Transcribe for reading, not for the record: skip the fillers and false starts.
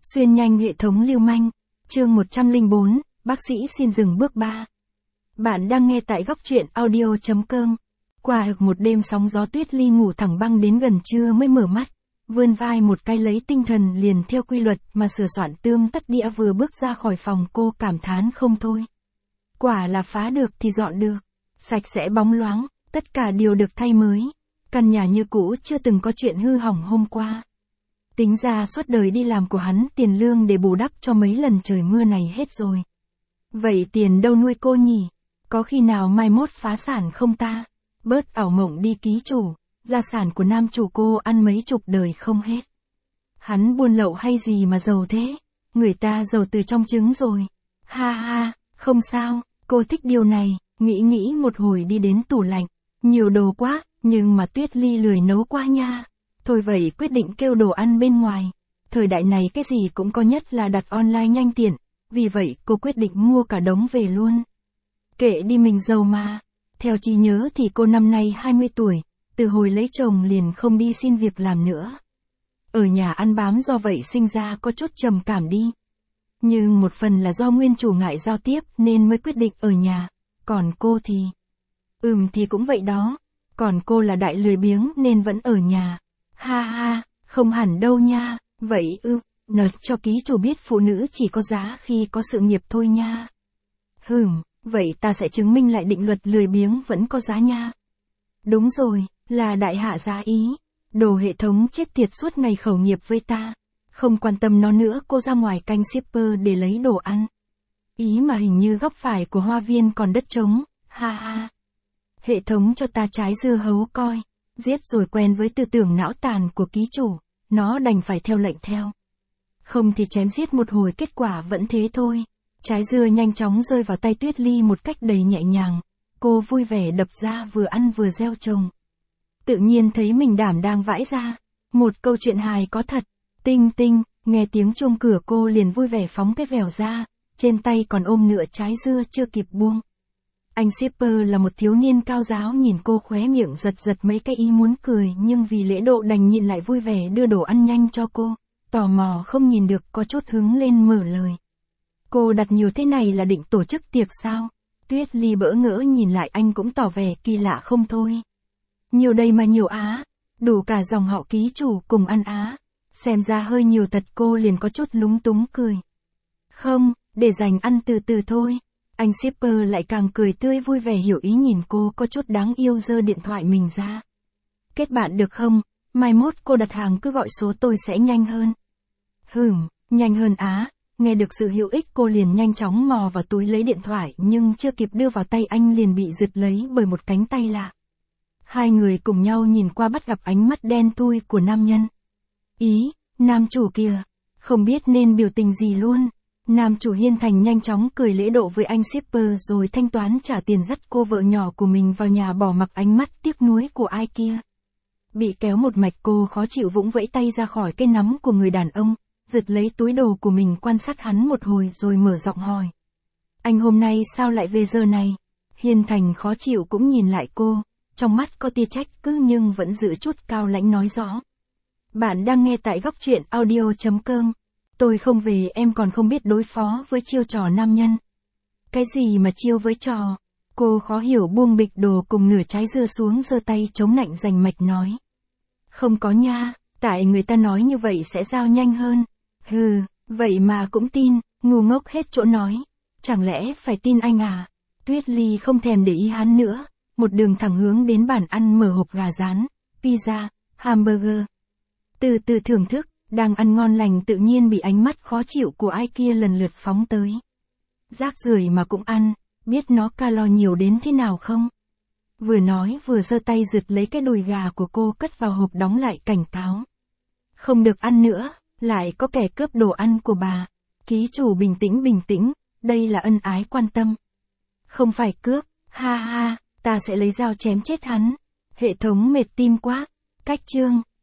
Xuyên nhanh hệ thống lưu manh. Chương 104, bác sĩ xin dừng bước 3. Bạn đang nghe tại góc truyện audio.com. Qua một đêm sóng gió Tuyết Ly ngủ thẳng băng đến gần trưa mới mở mắt. Vươn vai một cái lấy tinh thần liền theo quy luật mà sửa soạn tươm tất đĩa vừa bước ra khỏi phòng cô cảm thán không thôi. Quả là phá được thì dọn được. Sạch sẽ bóng loáng, tất cả đều được thay mới. Căn nhà như cũ chưa từng có chuyện hư hỏng hôm qua. Tính ra suốt đời đi làm của hắn tiền lương để bù đắp cho mấy lần trời mưa này hết rồi. Vậy tiền đâu nuôi cô nhỉ? Có khi nào mai mốt phá sản không ta? Bớt ảo mộng đi ký chủ, gia sản của nam chủ cô ăn mấy chục đời không hết. Hắn buôn lậu hay gì mà giàu thế? Người ta giàu từ trong trứng rồi. Ha ha, không sao, cô thích điều này, nghĩ một hồi đi đến tủ lạnh. Nhiều đồ quá, nhưng mà Tuyết Ly lười nấu qua nha. Thôi vậy quyết định kêu đồ ăn bên ngoài. Thời đại này cái gì cũng có nhất là đặt online nhanh tiện. Vì vậy cô quyết định mua cả đống về luôn. Kệ đi mình giàu mà. Theo trí nhớ thì cô năm nay 20 tuổi. Từ hồi lấy chồng liền không đi xin việc làm nữa. Ở nhà ăn bám do vậy sinh ra có chút trầm cảm đi. Nhưng một phần là do nguyên chủ ngại giao tiếp nên mới quyết định ở nhà. Còn cô thì... thì cũng vậy đó. Còn cô là đại lười biếng nên vẫn ở nhà. Ha ha, không hẳn đâu nha. Vậy nói cho ký chủ biết phụ nữ chỉ có giá khi có sự nghiệp thôi nha. Vậy ta sẽ chứng minh lại định luật lười biếng vẫn có giá nha. Đúng rồi, là đại hạ giá ý. Đồ hệ thống chết tiệt suốt ngày khẩu nghiệp với ta. Không quan tâm nó nữa, cô ra ngoài canh shipper để lấy đồ ăn. Ý mà hình như góc phải của hoa viên còn đất trống, ha ha. Hệ thống cho ta trái dưa hấu coi. Giết rồi quen với tư tưởng não tàn của ký chủ, nó đành phải theo lệnh theo. Không thì chém giết một hồi kết quả vẫn thế thôi. Trái dưa nhanh chóng rơi vào tay Tuyết Ly một cách đầy nhẹ nhàng. Cô vui vẻ đập ra vừa ăn vừa gieo trồng. Tự nhiên thấy mình đảm đang vãi ra. Một câu chuyện hài có thật. Tinh tinh, nghe tiếng chuông cửa cô liền vui vẻ phóng cái vèo ra. Trên tay còn ôm nửa trái dưa chưa kịp buông. Anh shipper là một thiếu niên cao ráo nhìn cô khóe miệng giật mấy cái ý muốn cười nhưng vì lễ độ đành nhịn lại vui vẻ đưa đồ ăn nhanh cho cô. Tò mò không nhìn được có chút hứng lên mở lời. Cô đặt nhiều thế này là định tổ chức tiệc sao? Tuyết Ly bỡ ngỡ nhìn lại anh cũng tỏ vẻ kỳ lạ không thôi. Nhiều đây mà nhiều á. Đủ cả dòng họ ký chủ cùng ăn á. Xem ra hơi nhiều thật, cô liền có chút lúng túng cười. Không, để dành ăn từ từ thôi. Anh shipper lại càng cười tươi vui vẻ hiểu ý nhìn cô có chút đáng yêu giơ điện thoại mình ra. Kết bạn được không? Mai mốt cô đặt hàng cứ gọi số tôi sẽ nhanh hơn. Nhanh hơn á. Nghe được sự hữu ích cô liền nhanh chóng mò vào túi lấy điện thoại nhưng chưa kịp đưa vào tay anh liền bị giật lấy bởi một cánh tay lạ. Hai người cùng nhau nhìn qua bắt gặp ánh mắt đen thui của nam nhân. Nam chủ kìa. Không biết nên biểu tình gì luôn. Nam chủ hiên thành nhanh chóng cười lễ độ với anh shipper rồi thanh toán trả tiền dắt cô vợ nhỏ của mình vào nhà bỏ mặc ánh mắt tiếc nuối của ai kia. Bị kéo một mạch cô khó chịu vũng vẫy tay ra khỏi cái nắm của người đàn ông, giật lấy túi đồ của mình quan sát hắn một hồi rồi mở giọng hỏi. Anh hôm nay sao lại về giờ này? Hiên thành khó chịu cũng nhìn lại cô, trong mắt có tia trách cứ nhưng vẫn giữ chút cao lãnh nói rõ. Bạn đang nghe tại góc truyện audio.com. Tôi không về em còn không biết đối phó với chiêu trò nam nhân. Cái gì mà chiêu với trò? Cô khó hiểu buông bịch đồ cùng nửa trái dưa xuống giơ tay chống nạnh rành mạch nói. Không có nha, tại người ta nói như vậy sẽ giao nhanh hơn. Vậy mà cũng tin, ngu ngốc hết chỗ nói. Chẳng lẽ phải tin anh à? Tuyết Ly không thèm để ý hắn nữa, một đường thẳng hướng đến bàn ăn mở hộp gà rán, pizza, hamburger. Từ từ thưởng thức. Đang ăn ngon lành tự nhiên bị ánh mắt khó chịu của ai kia lần lượt phóng tới. Rác rưởi mà cũng ăn, biết nó calo nhiều đến thế nào không? Vừa nói vừa giơ tay giật lấy cái đùi gà của cô cất vào hộp đóng lại cảnh cáo. Không được ăn nữa, lại có kẻ cướp đồ ăn của bà. Ký chủ bình tĩnh, đây là ân ái quan tâm. Không phải cướp, ha ha, ta sẽ lấy dao chém chết hắn. Hệ thống mệt tim quá. Cách chương.